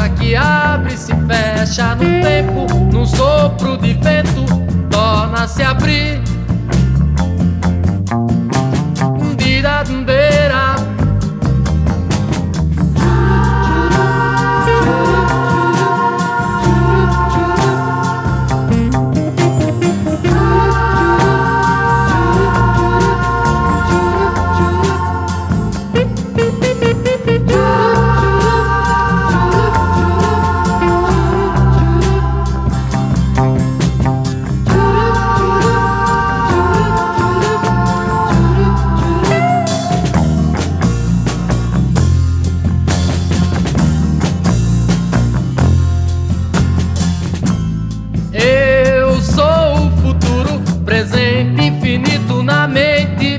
porta que abre e se fecha no tempo, num sopro de vento, torna-se a abrir. Diradeira. Eu sou o futuro, presente infinito na mente.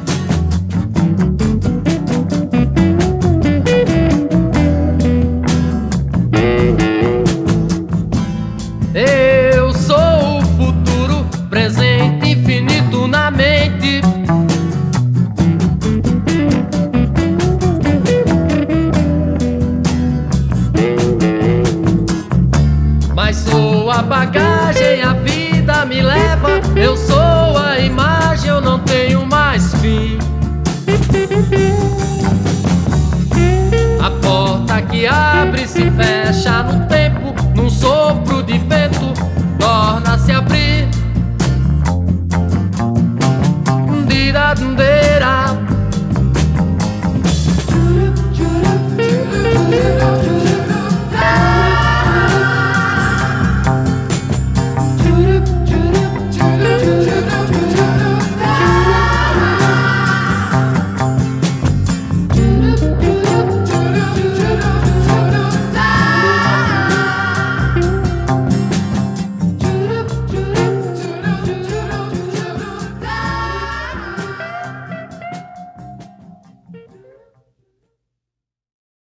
Eu sou o futuro, presente infinito na mente. Mas sou a bagagem, a vida me leva. Eu sou a imagem, eu não tenho mais fim. A porta que abre e se fecha no tempo,